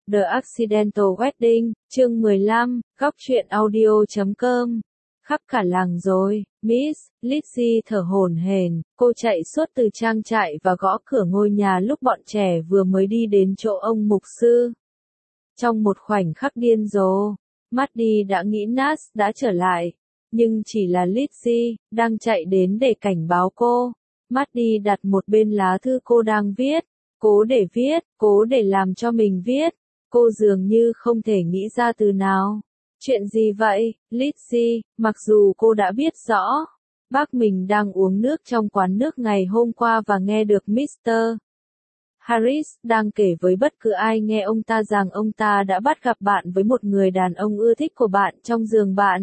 The Accidental Wedding, chương 15, góc truyện audio.com. Khắp cả làng rồi, Miss Lizzie thở hổn hển, cô chạy suốt từ trang trại và gõ cửa ngôi nhà lúc bọn trẻ vừa mới đi đến chỗ ông mục sư. Trong một khoảnh khắc điên rồ, Maddie đã nghĩ Nas đã trở lại, nhưng chỉ là Lizzie đang chạy đến để cảnh báo cô. Maddie đặt một bên lá thư cô đang viết, cố để làm cho mình viết. Cô dường như không thể nghĩ ra từ nào. Chuyện gì vậy, Lizzie? Mặc dù cô đã biết rõ, bác mình đang uống nước trong quán nước ngày hôm qua và nghe được Mr. Harris đang kể với bất cứ ai nghe ông ta rằng ông ta đã bắt gặp bạn với một người đàn ông ưa thích của bạn trong giường bạn.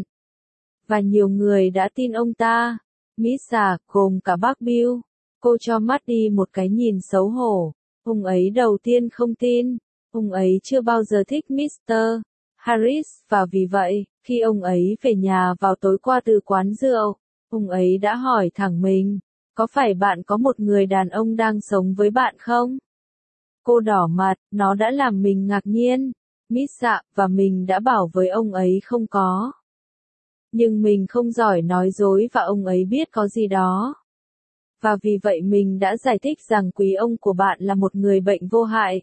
Và nhiều người đã tin ông ta. Misa, gồm cả bác Bill. Cô cho Maddie một cái nhìn xấu hổ. Ông ấy đầu tiên không tin. Ông ấy chưa bao giờ thích Mr. Harris và vì vậy, khi ông ấy về nhà vào tối qua từ quán rượu, ông ấy đã hỏi thẳng mình, có phải bạn có một người đàn ông đang sống với bạn không? Cô đỏ mặt, nó đã làm mình ngạc nhiên. Misa, và mình đã bảo với ông ấy không có. Nhưng mình không giỏi nói dối và ông ấy biết có gì đó. Và vì vậy mình đã giải thích rằng quý ông của bạn là một người bệnh vô hại.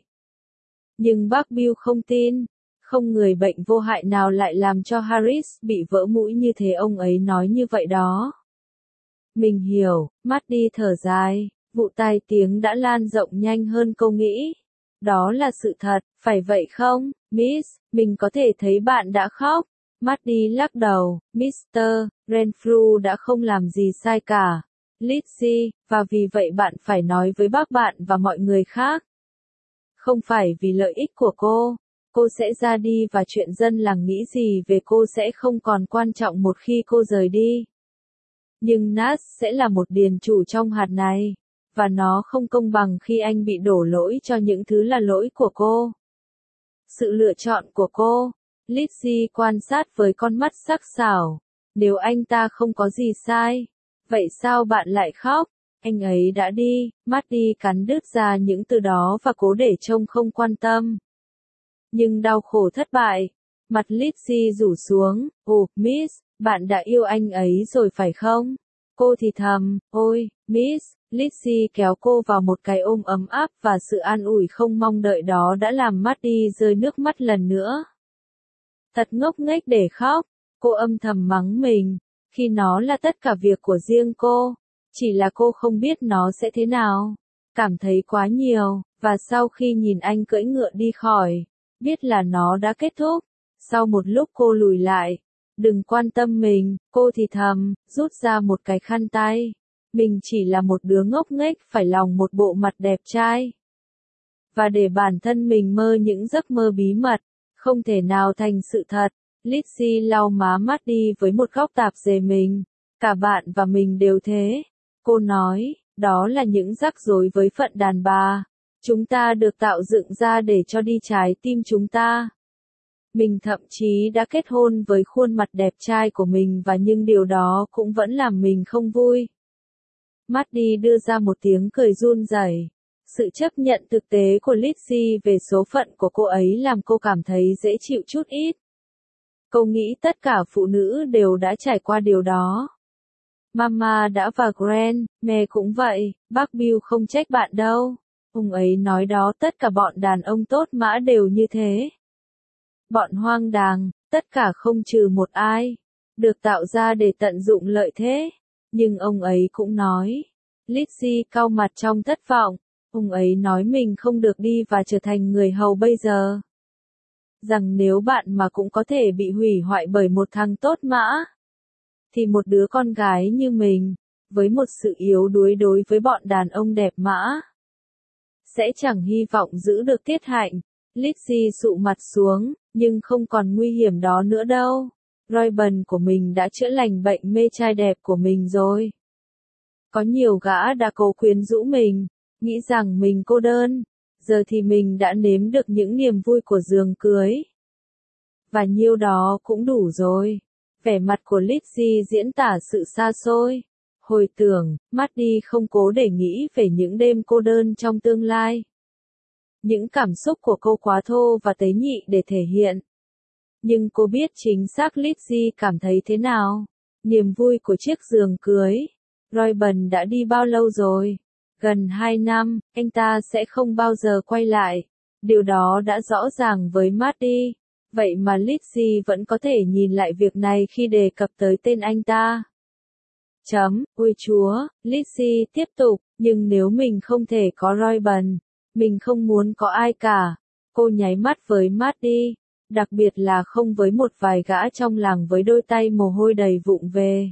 Nhưng bác Bill không tin, không người bệnh vô hại nào lại làm cho Harris bị vỡ mũi như thế, ông ấy nói như vậy đó. Mình hiểu, Maddie thở dài, vụ tai tiếng đã lan rộng nhanh hơn cô nghĩ. Đó là sự thật, phải vậy không, Miss, mình có thể thấy bạn đã khóc. Maddie lắc đầu, Mr. Renfrew đã không làm gì sai cả. Lizzie, và vì vậy bạn phải nói với bác bạn và mọi người khác. Không phải vì lợi ích của cô sẽ ra đi và chuyện dân làng nghĩ gì về cô sẽ không còn quan trọng một khi cô rời đi. Nhưng Nas sẽ là một điền chủ trong hạt này, và nó không công bằng khi anh bị đổ lỗi cho những thứ là lỗi của cô. Sự lựa chọn của cô, Lizzie quan sát với con mắt sắc sảo, nếu anh ta không có gì sai, vậy sao bạn lại khóc? Anh ấy đã đi, Maddie cắn đứt ra những từ đó và cố để trông không quan tâm. Nhưng đau khổ thất bại. Mặt Lizzie rủ xuống, Miss, bạn đã yêu anh ấy rồi phải không? Cô thì thầm, ôi, Miss, Lizzie kéo cô vào một cái ôm ấm áp và sự an ủi không mong đợi đó đã làm Maddie rơi nước mắt lần nữa. Thật ngốc nghếch để khóc, cô âm thầm mắng mình, khi nó là tất cả việc của riêng cô. Chỉ là cô không biết nó sẽ thế nào. Cảm thấy quá nhiều, và sau khi nhìn anh cưỡi ngựa đi khỏi, biết là nó đã kết thúc. Sau một lúc cô lùi lại. Đừng quan tâm mình, cô thì thầm, rút ra một cái khăn tay. Mình chỉ là một đứa ngốc nghếch phải lòng một bộ mặt đẹp trai. Và để bản thân mình mơ những giấc mơ bí mật, không thể nào thành sự thật. Lizzie lau má Maddie với một góc tạp dề mình. Cả bạn và mình đều thế. Cô nói, đó là những rắc rối với phận đàn bà. Chúng ta được tạo dựng ra để cho đi trái tim chúng ta. Mình thậm chí đã kết hôn với khuôn mặt đẹp trai của mình và nhưng điều đó cũng vẫn làm mình không vui. Maddie đưa ra một tiếng cười run rẩy. Sự chấp nhận thực tế của Lizzie về số phận của cô ấy làm cô cảm thấy dễ chịu chút ít. Cô nghĩ tất cả phụ nữ đều đã trải qua điều đó. Mama đã và Grandma cũng vậy, bác Bill không trách bạn đâu. Ông ấy nói đó tất cả bọn đàn ông tốt mã đều như thế. Bọn hoang đàng, tất cả không trừ một ai, được tạo ra để tận dụng lợi thế. Nhưng ông ấy cũng nói, Lizzie cau mặt trong thất vọng, ông ấy nói mình không được đi và trở thành người hầu bây giờ. Rằng nếu bạn mà cũng có thể bị hủy hoại bởi một thằng tốt mã, thì một đứa con gái như mình, với một sự yếu đuối đối với bọn đàn ông đẹp mã, sẽ chẳng hy vọng giữ được tiết hạnh. Lizzie sụ mặt xuống, nhưng không còn nguy hiểm đó nữa đâu. Reuben của mình đã chữa lành bệnh mê trai đẹp của mình rồi. Có nhiều gã đã cố quyến rũ mình, nghĩ rằng mình cô đơn. Giờ thì mình đã nếm được những niềm vui của giường cưới. Và nhiêu đó cũng đủ rồi. Vẻ mặt của Lizzie diễn tả sự xa xôi. Hồi tưởng, Maddie không cố để nghĩ về những đêm cô đơn trong tương lai. Những cảm xúc của cô quá thô và tế nhị để thể hiện. Nhưng cô biết chính xác Lizzie cảm thấy thế nào. Niềm vui của chiếc giường cưới. Royben đã đi bao lâu rồi? Gần 2 năm, anh ta sẽ không bao giờ quay lại. Điều đó đã rõ ràng với Maddie. Vậy mà Lizzie vẫn có thể nhìn lại việc này khi đề cập tới tên anh ta. Ôi Chúa, Lizzie tiếp tục, nhưng nếu mình không thể có Royben, mình không muốn có ai cả. Cô nháy mắt với Maddie, đặc biệt là không với một vài gã trong làng với đôi tay mồ hôi đầy vụng về.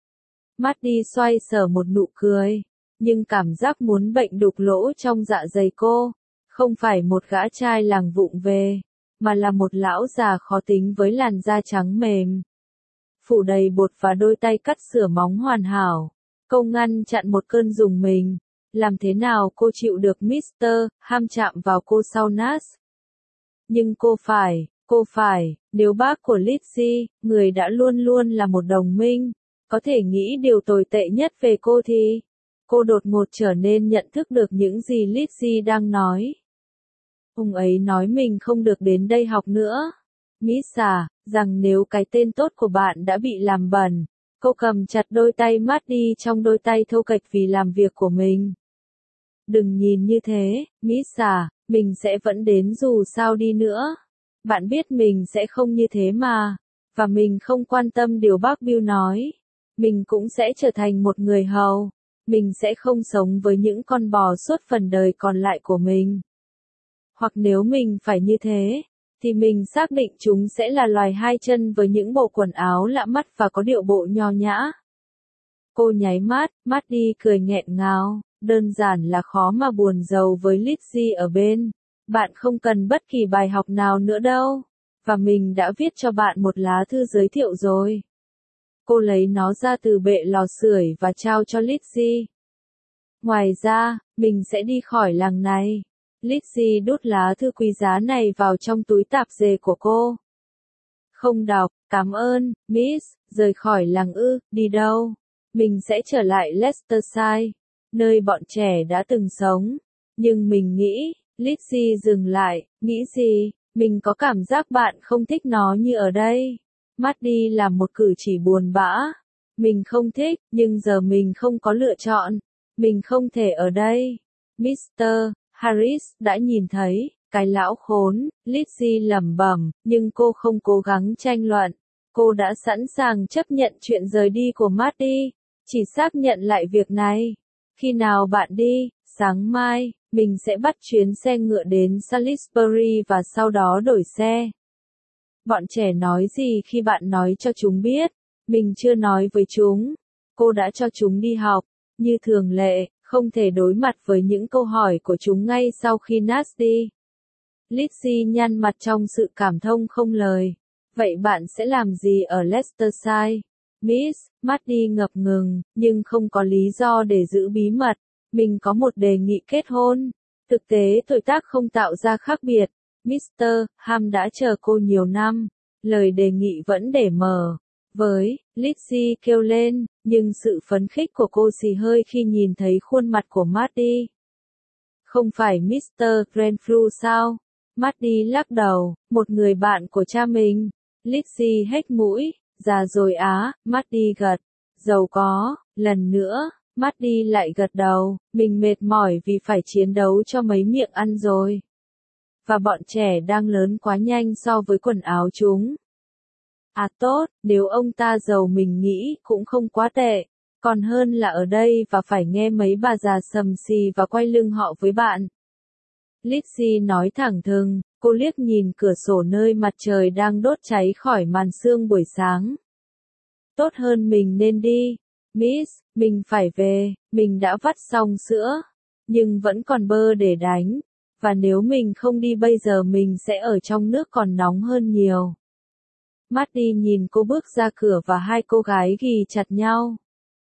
Maddie xoay sở một nụ cười, nhưng cảm giác muốn bệnh đục lỗ trong dạ dày cô, không phải một gã trai làng vụng về, mà là một lão già khó tính với làn da trắng mềm, phủ đầy bột và đôi tay cắt sửa móng hoàn hảo. Câu ngăn chặn một cơn rùng mình. Làm thế nào cô chịu được Mr. Ham chạm vào cô sau Nas? Nhưng cô phải, nếu bác của Lizzie, người đã luôn luôn là một đồng minh, có thể nghĩ điều tồi tệ nhất về cô thì... Cô đột ngột trở nên nhận thức được những gì Lizzie đang nói. Ông ấy nói mình không được đến đây học nữa. Miss à, rằng nếu cái tên tốt của bạn đã bị làm bẩn, cô cầm chặt đôi tay Maddie trong đôi tay thô kệch vì làm việc của mình. Đừng nhìn như thế, Miss à, mình sẽ vẫn đến dù sao đi nữa. Bạn biết mình sẽ không như thế mà. Và mình không quan tâm điều bác Bill nói. Mình cũng sẽ trở thành một người hầu. Mình sẽ không sống với những con bò suốt phần đời còn lại của mình. Hoặc nếu mình phải như thế, thì mình xác định chúng sẽ là loài hai chân với những bộ quần áo lạ mắt và có điệu bộ nho nhã. Cô nháy mắt, Maddie cười nghẹn ngào, đơn giản là khó mà buồn giàu với Lizzie ở bên. Bạn không cần bất kỳ bài học nào nữa đâu, và mình đã viết cho bạn một lá thư giới thiệu rồi. Cô lấy nó ra từ bệ lò sưởi và trao cho Lizzie. Ngoài ra, mình sẽ đi khỏi làng này. Lizzie đút lá thư quý giá này vào trong túi tạp dề của cô. Không đọc, cảm ơn, Miss, rời khỏi làng ư, đi đâu? Mình sẽ trở lại Leicestershire, nơi bọn trẻ đã từng sống. Nhưng mình nghĩ, Lizzie dừng lại, nghĩ gì? Mình có cảm giác bạn không thích nó như ở đây. Maddie làm một cử chỉ buồn bã. Mình không thích, nhưng giờ mình không có lựa chọn. Mình không thể ở đây. Mr. Harris đã nhìn thấy, cái lão khốn, Lizzie lẩm bẩm, nhưng cô không cố gắng tranh luận. Cô đã sẵn sàng chấp nhận chuyện rời đi của Maddie, chỉ xác nhận lại việc này. Khi nào bạn đi? Sáng mai, mình sẽ bắt chuyến xe ngựa đến Salisbury và sau đó đổi xe. Bọn trẻ nói gì khi bạn nói cho chúng biết? Mình chưa nói với chúng. Cô đã cho chúng đi học, như thường lệ, không thể đối mặt với những câu hỏi của chúng ngay sau khi Nas đi. Lizzie nhăn mặt trong sự cảm thông không lời. Vậy bạn sẽ làm gì ở Leicestershire? Miss, Maddie ngập ngừng, nhưng không có lý do để giữ bí mật. Mình có một đề nghị kết hôn. Thực tế tuổi tác không tạo ra khác biệt. Mr. Ham đã chờ cô nhiều năm. Lời đề nghị vẫn để mở. Với, Lizzie kêu lên, nhưng sự phấn khích của cô xì hơi khi nhìn thấy khuôn mặt của Maddie. Không phải Mr. Renfrew sao? Maddie lắc đầu, một người bạn của cha mình. Lizzie hếch mũi, già rồi á, Maddie gật. Giàu có, lần nữa, Maddie lại gật đầu, mình mệt mỏi vì phải chiến đấu cho mấy miệng ăn rồi. Và bọn trẻ đang lớn quá nhanh so với quần áo chúng. À tốt, nếu ông ta giàu mình nghĩ cũng không quá tệ, còn hơn là ở đây và phải nghe mấy bà già sầm xì và quay lưng họ với bạn. Lizzie nói thẳng thừng, cô liếc nhìn cửa sổ nơi mặt trời đang đốt cháy khỏi màn sương buổi sáng. Tốt hơn mình nên đi. Miss, mình phải về, mình đã vắt xong sữa, nhưng vẫn còn bơ để đánh, và nếu mình không đi bây giờ mình sẽ ở trong nước còn nóng hơn nhiều. Maddie nhìn cô bước ra cửa và hai cô gái ghì chặt nhau.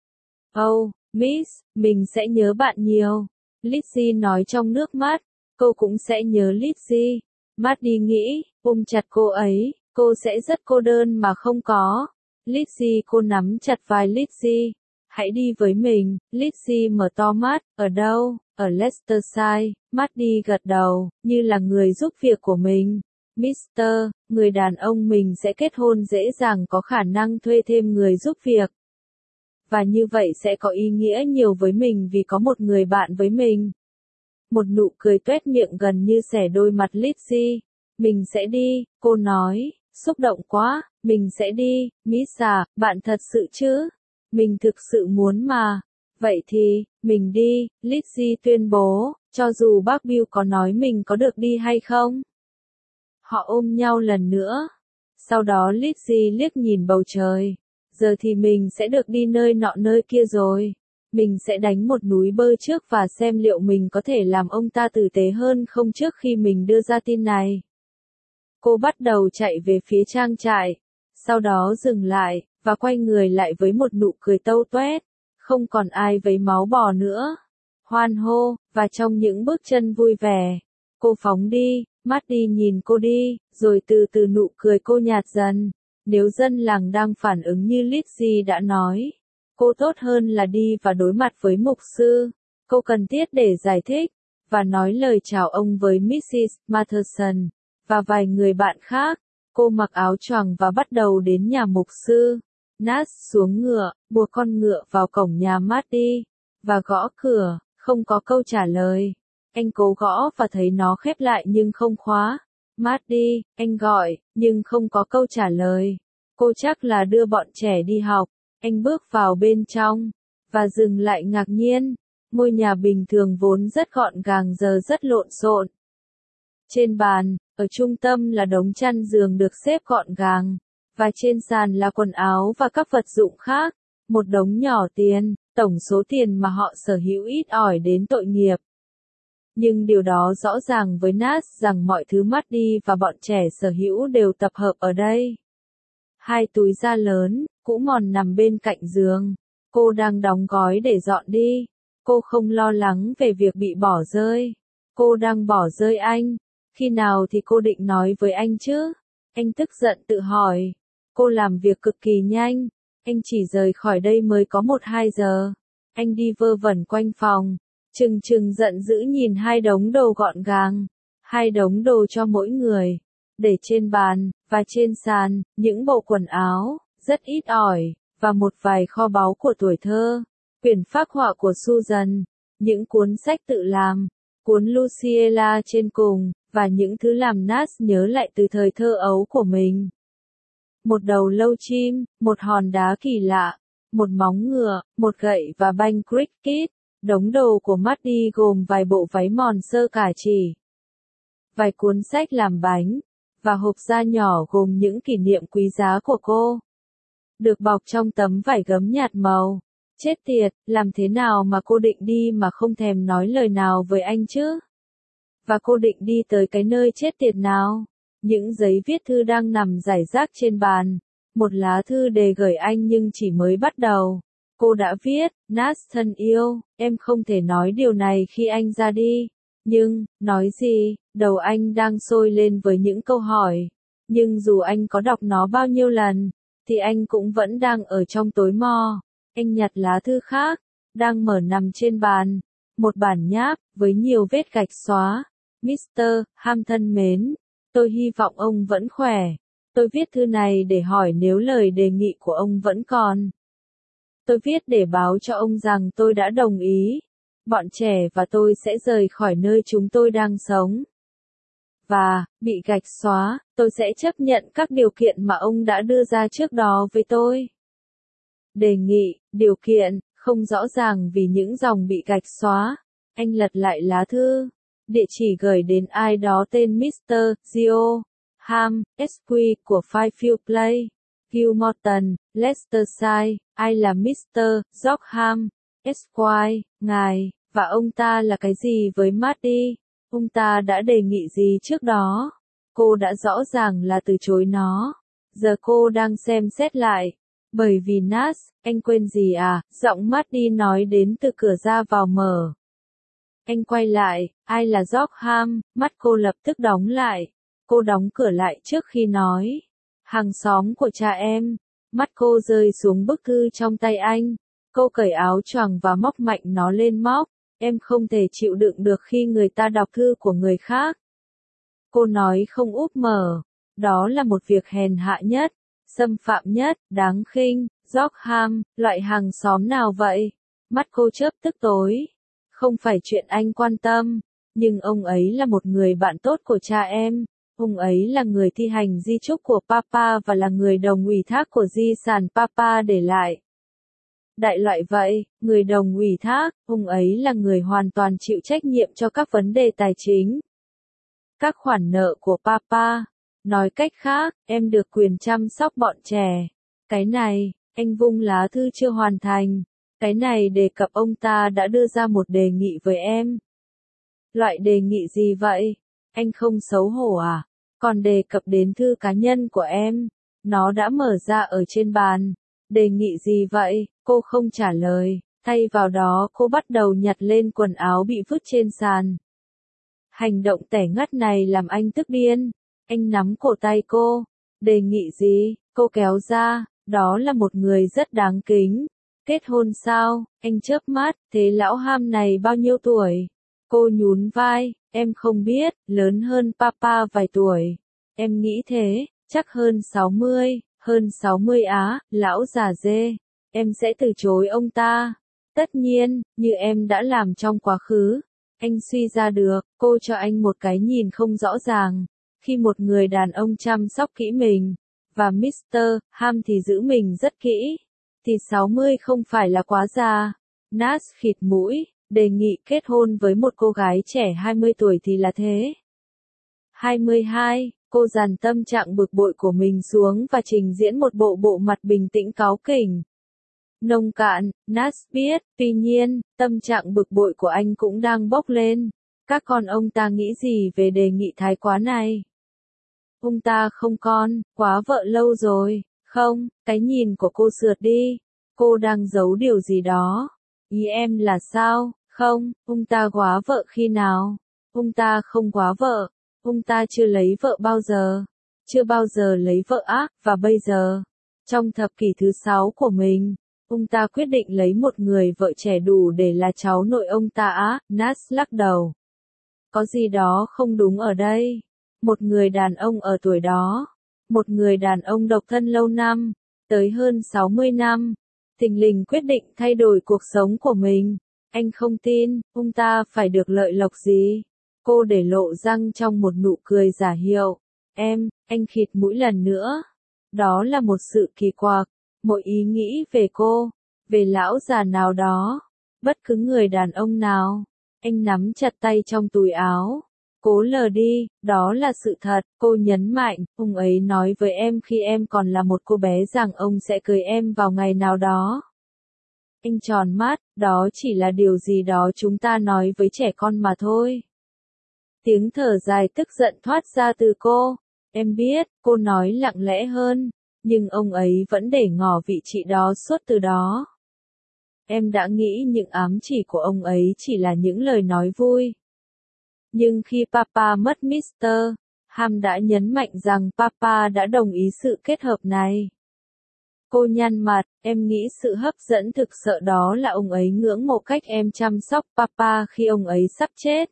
Oh, Miss, mình sẽ nhớ bạn nhiều. Lizzie nói trong nước mắt, cô cũng sẽ nhớ Lizzie. Maddie nghĩ, ôm chặt cô ấy, cô sẽ rất cô đơn mà không có. Lizzie cô nắm chặt vai Lizzie. Hãy đi với mình, Lizzie mở to mắt, ở đâu, ở Leicestershire, Maddie gật đầu, như là người giúp việc của mình. Mister, người đàn ông mình sẽ kết hôn dễ dàng có khả năng thuê thêm người giúp việc. Và như vậy sẽ có ý nghĩa nhiều với mình vì có một người bạn với mình. Một nụ cười tuét miệng gần như xẻ đôi mặt Lizzie. Mình sẽ đi, cô nói, xúc động quá, mình sẽ đi, Miss à, bạn thật sự chứ? Mình thực sự muốn mà. Vậy thì, mình đi, Lizzie tuyên bố, cho dù bác Bill có nói mình có được đi hay không. Họ ôm nhau lần nữa. Sau đó Lizzie liếc nhìn bầu trời. Giờ thì mình sẽ được đi nơi nọ nơi kia rồi. Mình sẽ đánh một núi bơ trước và xem liệu mình có thể làm ông ta tử tế hơn không trước khi mình đưa ra tin này. Cô bắt đầu chạy về phía trang trại. Sau đó dừng lại, và quay người lại với một nụ cười tâu toét. Không còn ai vấy máu bò nữa. Hoan hô, và trong những bước chân vui vẻ. Cô phóng đi, Maddie nhìn cô đi, rồi từ từ nụ cười cô nhạt dần. Nếu dân làng đang phản ứng như Lizzie đã nói, cô tốt hơn là đi và đối mặt với mục sư. Cô cần thiết để giải thích, và nói lời chào ông với Mrs. Matherson, và vài người bạn khác. Cô mặc áo choàng và bắt đầu đến nhà mục sư. Nat xuống ngựa, buộc con ngựa vào cổng nhà Maddie, và gõ cửa, không có câu trả lời. Anh cố gõ và thấy nó khép lại nhưng không khóa. Maddie, anh gọi, nhưng không có câu trả lời. Cô chắc là đưa bọn trẻ đi học. Anh bước vào bên trong, và dừng lại ngạc nhiên. Ngôi nhà bình thường vốn rất gọn gàng giờ rất lộn xộn. Trên bàn, ở trung tâm là đống chăn giường được xếp gọn gàng, và trên sàn là quần áo và các vật dụng khác. Một đống nhỏ tiền, tổng số tiền mà họ sở hữu ít ỏi đến tội nghiệp. Nhưng điều đó rõ ràng với Nat rằng mọi thứ Maddie và bọn trẻ sở hữu đều tập hợp ở đây. Hai túi da lớn, cũ mòn nằm bên cạnh giường. Cô đang đóng gói để dọn đi. Cô không lo lắng về việc bị bỏ rơi. Cô đang bỏ rơi anh. Khi nào thì cô định nói với anh chứ? Anh tức giận tự hỏi. Cô làm việc cực kỳ nhanh. Anh chỉ rời khỏi đây mới có 1-2 giờ. Anh đi vơ vẩn quanh phòng. Chừng giận dữ nhìn hai đống đồ gọn gàng. Hai đống đồ cho mỗi người. Để trên bàn, và trên sàn, những bộ quần áo, rất ít ỏi, và một vài kho báu của tuổi thơ. Quyển phác họa của Susan, những cuốn sách tự làm, cuốn Luciella trên cùng, và những thứ làm Nat nhớ lại từ thời thơ ấu của mình. Một đầu lâu chim, một hòn đá kỳ lạ, một móng ngựa, một gậy và banh cricket. Đống đồ của Maddie gồm vài bộ váy mòn sơ cà chỉ, vài cuốn sách làm bánh, và hộp da nhỏ gồm những kỷ niệm quý giá của cô. Được bọc trong tấm vải gấm nhạt màu. Chết tiệt, làm thế nào mà cô định đi mà không thèm nói lời nào với anh chứ? Và cô định đi tới cái nơi chết tiệt nào? Những giấy viết thư đang nằm rải rác trên bàn. Một lá thư đề gửi anh nhưng chỉ mới bắt đầu. Cô đã viết, Nat thân yêu, em không thể nói điều này khi anh ra đi. Nhưng, nói gì, đầu anh đang sôi lên với những câu hỏi. Nhưng dù anh có đọc nó bao nhiêu lần, thì anh cũng vẫn đang ở trong tối mò. Anh nhặt lá thư khác, đang mở nằm trên bàn. Một bản nháp, với nhiều vết gạch xóa. Mr. Ham thân mến, tôi hy vọng ông vẫn khỏe. Tôi viết thư này để hỏi nếu lời đề nghị của ông vẫn còn. Tôi viết để báo cho ông rằng tôi đã đồng ý. Bọn trẻ và tôi sẽ rời khỏi nơi chúng tôi đang sống. Và, bị gạch xóa, tôi sẽ chấp nhận các điều kiện mà ông đã đưa ra trước đó với tôi. Đề nghị, điều kiện, không rõ ràng vì những dòng bị gạch xóa. Anh lật lại lá thư. Địa chỉ gửi đến ai đó tên Mr. Gio Ham, SQ của Firefield Place, Gilmorton, Leicestershire. Ai là Mr. George Ham, Esquire, ngài, và ông ta là cái gì với Maddie? Ông ta đã đề nghị gì trước đó? Cô đã rõ ràng là từ chối nó. Giờ cô đang xem xét lại. Bởi vì Nat, anh quên gì à? Giọng Maddie nói đến từ cửa ra vào mở. Anh quay lại, ai là George Ham? Mắt cô lập tức đóng lại. Cô đóng cửa lại trước khi nói. Hàng xóm của cha em. Mắt cô rơi xuống bức thư trong tay anh. Cô cởi áo choàng và móc mạnh nó lên móc. Em không thể chịu đựng được khi người ta đọc thư của người khác. Cô nói không úp mở. Đó là một việc hèn hạ nhất, xâm phạm nhất, đáng khinh. Rockham, loại hàng xóm nào vậy? Mắt cô chớp tức tối. Không phải chuyện anh quan tâm, nhưng ông ấy là một người bạn tốt của cha em. Ông ấy là người thi hành di chúc của Papa và là người đồng ủy thác của di sản Papa để lại. Đại loại vậy, người đồng ủy thác, ông ấy là người hoàn toàn chịu trách nhiệm cho các vấn đề tài chính. Các khoản nợ của Papa. Nói cách khác, em được quyền chăm sóc bọn trẻ. Cái này, anh vung lá thư chưa hoàn thành. Cái này đề cập ông ta đã đưa ra một đề nghị với em. Loại đề nghị gì vậy? Anh không xấu hổ à? Còn đề cập đến thư cá nhân của em. Nó đã mở ra ở trên bàn. Đề nghị gì vậy? Cô không trả lời. Thay vào đó cô bắt đầu nhặt lên quần áo bị vứt trên sàn. Hành động tẻ ngắt này làm anh tức điên. Anh nắm cổ tay cô. Đề nghị gì? Cô kéo ra. Đó là một người rất đáng kính. Kết hôn sao? Anh chớp mắt. Thế lão Ham này bao nhiêu tuổi? Cô nhún vai. Em không biết. Lớn hơn Papa vài tuổi. Em nghĩ thế. Chắc hơn 60. Hơn 60 á. Lão già dê. Em sẽ từ chối ông ta. Tất nhiên, như em đã làm trong quá khứ. Anh suy ra được. Cô cho anh một cái nhìn không rõ ràng. Khi một người đàn ông chăm sóc kỹ mình, và Mr. Ham thì giữ mình rất kỹ, thì 60 không phải là quá già. Nash khịt mũi, đề nghị kết hôn với một cô gái trẻ 20 tuổi thì là thế. 22, cô dàn tâm trạng bực bội của mình xuống và trình diễn một bộ mặt bình tĩnh cáu kỉnh. Nông cạn, Nash biết, tuy nhiên, tâm trạng bực bội của anh cũng đang bốc lên. Các con ông ta nghĩ gì về đề nghị thái quá này? Ông ta không con, quá vợ lâu rồi. Không, cái nhìn của cô sượt đi. Cô đang giấu điều gì đó. Ý em là sao? Không, ông ta quá vợ khi nào? Ông ta không quá vợ. Ông ta chưa lấy vợ bao giờ. Chưa bao giờ lấy vợ á, và bây giờ, trong thập kỷ thứ 6 của mình, ông ta quyết định lấy một người vợ trẻ đủ để là cháu nội ông ta á. Nash lắc đầu. Có gì đó không đúng ở đây. Một người đàn ông ở tuổi đó, một người đàn ông độc thân lâu năm, tới hơn 60 năm, thình lình quyết định thay đổi cuộc sống của mình. Anh không tin, ông ta phải được lợi lộc gì? Cô để lộ răng trong một nụ cười giả hiệu. Anh khịt mũi lần nữa. Đó là một sự kỳ quặc, một ý nghĩ về cô, về lão già nào đó, bất cứ người đàn ông nào. Anh nắm chặt tay trong túi áo. Cố lờ đi, đó là sự thật, cô nhấn mạnh, ông ấy nói với em khi em còn là một cô bé rằng ông sẽ cưới em vào ngày nào đó. Anh tròn mắt, đó chỉ là điều gì đó chúng ta nói với trẻ con mà thôi. Tiếng thở dài tức giận thoát ra từ cô. Em biết, cô nói lặng lẽ hơn, nhưng ông ấy vẫn để ngỏ vị trí đó suốt từ đó. Em đã nghĩ những ám chỉ của ông ấy chỉ là những lời nói vui. Nhưng khi Papa mất Mr. Ham đã nhấn mạnh rằng Papa đã đồng ý sự kết hợp này. Cô nhăn mặt, em nghĩ sự hấp dẫn thực sự đó là ông ấy ngưỡng mộ cách em chăm sóc Papa khi ông ấy sắp chết.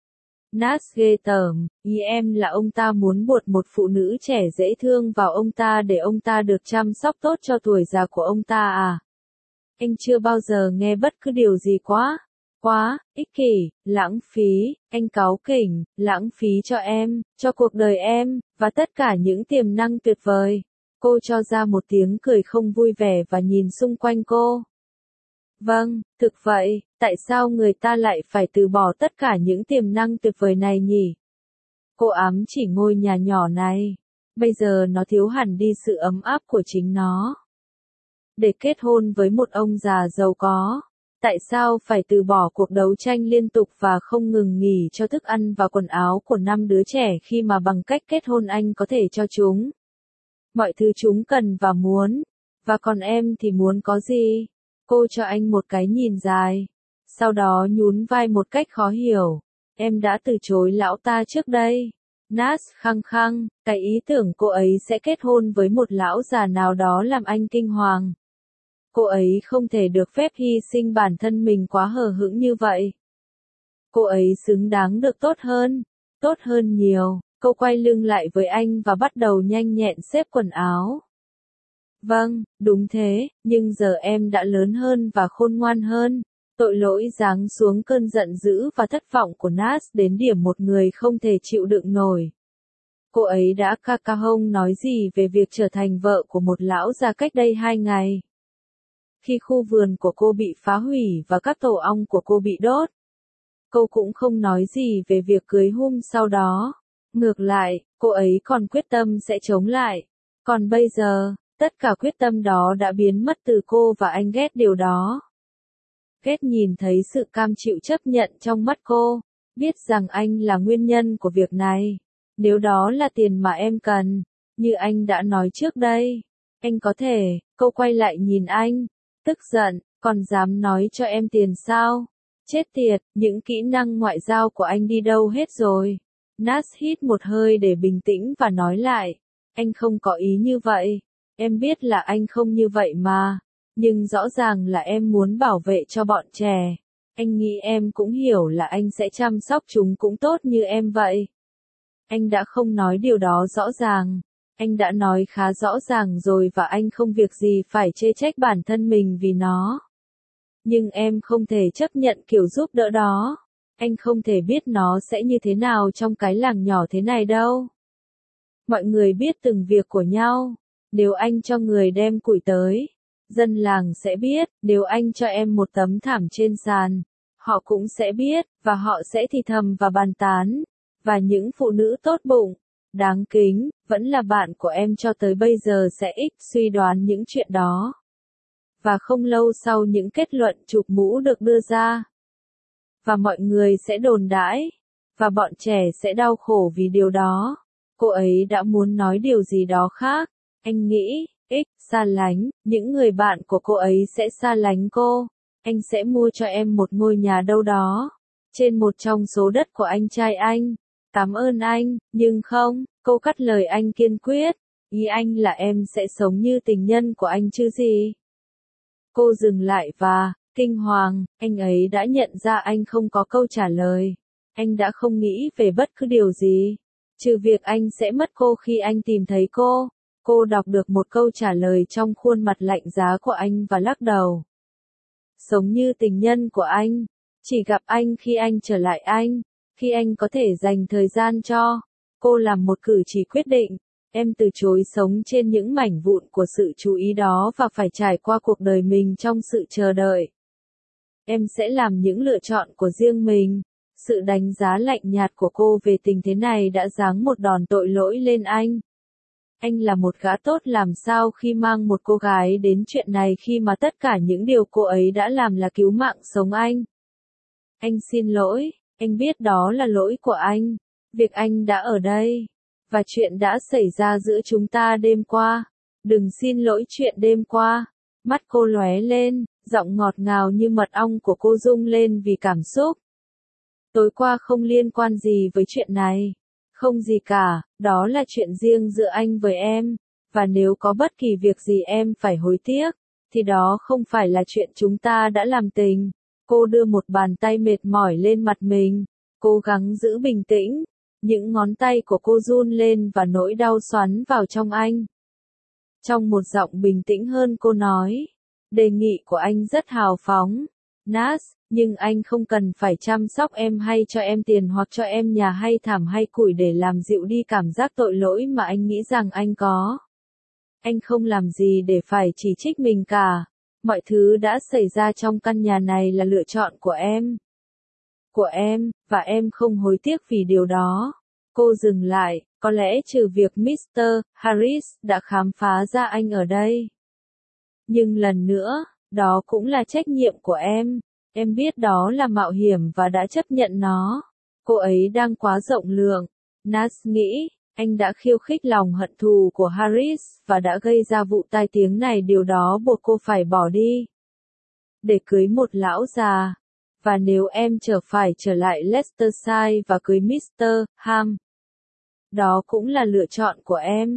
Nash ghê tởm, ý em là ông ta muốn buộc một phụ nữ trẻ dễ thương vào ông ta để ông ta được chăm sóc tốt cho tuổi già của ông ta à? Anh chưa bao giờ nghe bất cứ điều gì quá, ích kỷ, lãng phí, anh cáu kỉnh, lãng phí cho em, cho cuộc đời em, và tất cả những tiềm năng tuyệt vời. Cô cho ra một tiếng cười không vui vẻ và nhìn xung quanh cô. Vâng, thực vậy, tại sao người ta lại phải từ bỏ tất cả những tiềm năng tuyệt vời này nhỉ? Cô ám chỉ ngôi nhà nhỏ này. Bây giờ nó thiếu hẳn đi sự ấm áp của chính nó. Để kết hôn với một ông già giàu có. Tại sao phải từ bỏ cuộc đấu tranh liên tục và không ngừng nghỉ cho thức ăn và quần áo của 5 đứa trẻ khi mà bằng cách kết hôn anh có thể cho chúng mọi thứ chúng cần và muốn. Và còn em thì muốn có gì? Cô cho anh một cái nhìn dài. Sau đó nhún vai một cách khó hiểu. Em đã từ chối lão ta trước đây. Nash khăng khăng, cái ý tưởng cô ấy sẽ kết hôn với một lão già nào đó làm anh kinh hoàng. Cô ấy không thể được phép hy sinh bản thân mình quá hờ hững như vậy. Cô ấy xứng đáng được tốt hơn nhiều. Cô quay lưng lại với anh và bắt đầu nhanh nhẹn xếp quần áo. Vâng, đúng thế, nhưng giờ em đã lớn hơn và khôn ngoan hơn. Tội lỗi giáng xuống cơn giận dữ và thất vọng của Nas đến điểm một người không thể chịu đựng nổi. Cô ấy đã hông nói gì về việc trở thành vợ của một lão già cách đây 2 ngày. Khi khu vườn của cô bị phá hủy và các tổ ong của cô bị đốt. Cô cũng không nói gì về việc cưới sau đó. Ngược lại, cô ấy còn quyết tâm sẽ chống lại. Còn bây giờ, tất cả quyết tâm đó đã biến mất từ cô và anh ghét điều đó. Ghét nhìn thấy sự cam chịu chấp nhận trong mắt cô, biết rằng anh là nguyên nhân của việc này. Nếu đó là tiền mà em cần, như anh đã nói trước đây, anh có thể, cô quay lại nhìn anh, tức giận, còn dám nói cho em tiền sao? Chết tiệt, những kỹ năng ngoại giao của anh đi đâu hết rồi? Nas hít một hơi để bình tĩnh và nói lại, anh không có ý như vậy, em biết là anh không như vậy mà, nhưng rõ ràng là em muốn bảo vệ cho bọn trẻ. Anh nghĩ em cũng hiểu là anh sẽ chăm sóc chúng cũng tốt như em vậy. Anh đã không nói điều đó rõ ràng. Anh đã nói khá rõ ràng rồi và anh không việc gì phải chê trách bản thân mình vì nó. Nhưng em không thể chấp nhận kiểu giúp đỡ đó. Anh không thể biết nó sẽ như thế nào trong cái làng nhỏ thế này đâu. Mọi người biết từng việc của nhau. Nếu anh cho người đem củi tới, dân làng sẽ biết. Nếu anh cho em một tấm thảm trên sàn, họ cũng sẽ biết, và họ sẽ thì thầm và bàn tán. Và những phụ nữ tốt bụng, đáng kính, vẫn là bạn của em cho tới bây giờ sẽ suy đoán những chuyện đó. Và không lâu sau những kết luận chụp mũ được đưa ra. Và mọi người sẽ đồn đãi. Và bọn trẻ sẽ đau khổ vì điều đó. Cô ấy đã muốn nói điều gì đó khác. Anh nghĩ, xa lánh, những người bạn của cô ấy sẽ xa lánh cô. Anh sẽ mua cho em một ngôi nhà đâu đó. Trên một trong số đất của anh trai anh. Cảm ơn anh, nhưng không, cô cắt lời anh kiên quyết. Ý anh là em sẽ sống như tình nhân của anh chứ gì. Cô dừng lại và, kinh hoàng, anh ấy đã nhận ra anh không có câu trả lời. Anh đã không nghĩ về bất cứ điều gì. Trừ việc anh sẽ mất cô khi anh tìm thấy cô. Cô đọc được một câu trả lời trong khuôn mặt lạnh giá của anh và lắc đầu. Sống như tình nhân của anh. Chỉ gặp anh khi anh trở lại anh. Khi anh có thể dành thời gian cho. Cô làm một cử chỉ quyết định. Em từ chối sống trên những mảnh vụn của sự chú ý đó và phải trải qua cuộc đời mình trong sự chờ đợi. Em sẽ làm những lựa chọn của riêng mình. Sự đánh giá lạnh nhạt của cô về tình thế này đã giáng một đòn tội lỗi lên anh. Anh là một gã tốt làm sao khi mang một cô gái đến chuyện này khi mà tất cả những điều cô ấy đã làm là cứu mạng sống anh. Anh xin lỗi, anh biết đó là lỗi của anh. Việc anh đã ở đây. Và chuyện đã xảy ra giữa chúng ta đêm qua. Đừng xin lỗi chuyện đêm qua. Mắt cô lóe lên, giọng ngọt ngào như mật ong của cô rung lên vì cảm xúc. Tối qua không liên quan gì với chuyện này. Không gì cả, đó là chuyện riêng giữa anh với em. Và nếu có bất kỳ việc gì em phải hối tiếc, thì đó không phải là chuyện chúng ta đã làm tình. Cô đưa một bàn tay mệt mỏi lên mặt mình. Cố gắng giữ bình tĩnh. Những ngón tay của cô run lên và nỗi đau xoắn vào trong anh. Trong một giọng bình tĩnh hơn cô nói. Đề nghị của anh rất hào phóng. Nas, nhưng anh không cần phải chăm sóc em hay cho em tiền hoặc cho em nhà hay thảm hay củi để làm dịu đi cảm giác tội lỗi mà anh nghĩ rằng anh có. Anh không làm gì để phải chỉ trích mình cả. Mọi thứ đã xảy ra trong căn nhà này là lựa chọn của em. Và em không hối tiếc vì điều đó. Cô dừng lại, có lẽ trừ việc Mr. Harris đã khám phá ra anh ở đây. Nhưng lần nữa, đó cũng là trách nhiệm của em. Em biết đó là mạo hiểm và đã chấp nhận nó. Cô ấy đang quá rộng lượng. Nas nghĩ, anh đã khiêu khích lòng hận thù của Harris và đã gây ra vụ tai tiếng này, điều đó buộc cô phải bỏ đi. Để cưới một lão già. Và nếu em phải trở lại Leicestershire và cưới Mr. Ham. Đó cũng là lựa chọn của em.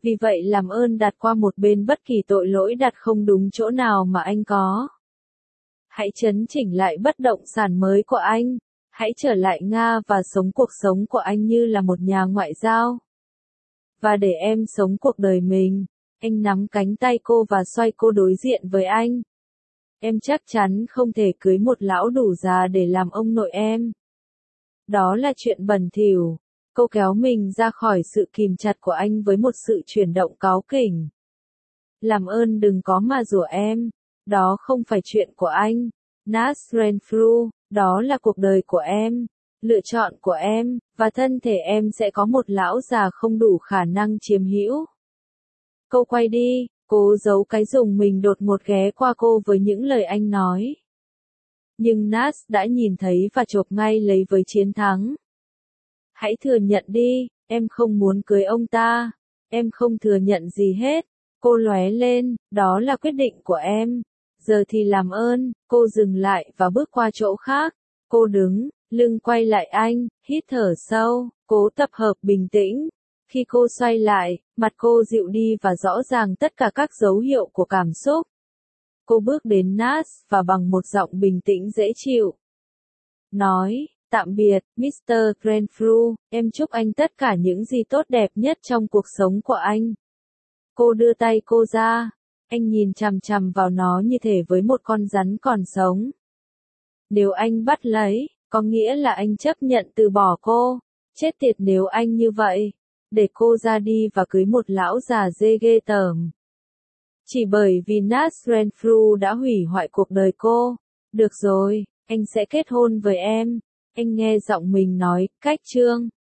Vì vậy làm ơn đặt qua một bên bất kỳ tội lỗi đặt không đúng chỗ nào mà anh có. Hãy chấn chỉnh lại bất động sản mới của anh. Hãy trở lại Nga và sống cuộc sống của anh như là một nhà ngoại giao. Và để em sống cuộc đời mình. Anh nắm cánh tay cô và xoay cô đối diện với anh. Em chắc chắn không thể cưới một lão đủ già để làm ông nội em. Đó là chuyện bẩn thỉu. Cô kéo mình ra khỏi sự kìm chặt của anh với một sự chuyển động cáu kỉnh. Làm ơn đừng có mà rủa em. Đó không phải chuyện của anh. Nat Renfrew, đó là cuộc đời của em. Lựa chọn của em, và thân thể em sẽ có một lão già không đủ khả năng chiếm hữu. Cô quay đi, cố giấu cái dùng mình đột ngột ghé qua cô với những lời anh nói. Nhưng Nat đã nhìn thấy và chộp ngay lấy với chiến thắng. Hãy thừa nhận đi, em không muốn cưới ông ta. Em không thừa nhận gì hết. Cô lóe lên, đó là quyết định của em. Giờ thì làm ơn, cô dừng lại và bước qua chỗ khác. Cô đứng, lưng quay lại anh, hít thở sâu, cố tập hợp bình tĩnh. Khi cô xoay lại, mặt cô dịu đi và rõ ràng tất cả các dấu hiệu của cảm xúc. Cô bước đến Nat và bằng một giọng bình tĩnh dễ chịu. Nói, tạm biệt, Mr. Renfrew, em chúc anh tất cả những gì tốt đẹp nhất trong cuộc sống của anh. Cô đưa tay cô ra. Anh nhìn chằm chằm vào nó như thể với một con rắn còn sống. Nếu anh bắt lấy, có nghĩa là anh chấp nhận từ bỏ cô. Chết tiệt nếu anh như vậy. Để cô ra đi và cưới một lão già dê ghê tởm. Chỉ bởi vì Nat Renfrew đã hủy hoại cuộc đời cô. Được rồi, anh sẽ kết hôn với em. Anh nghe giọng mình nói, cách chương.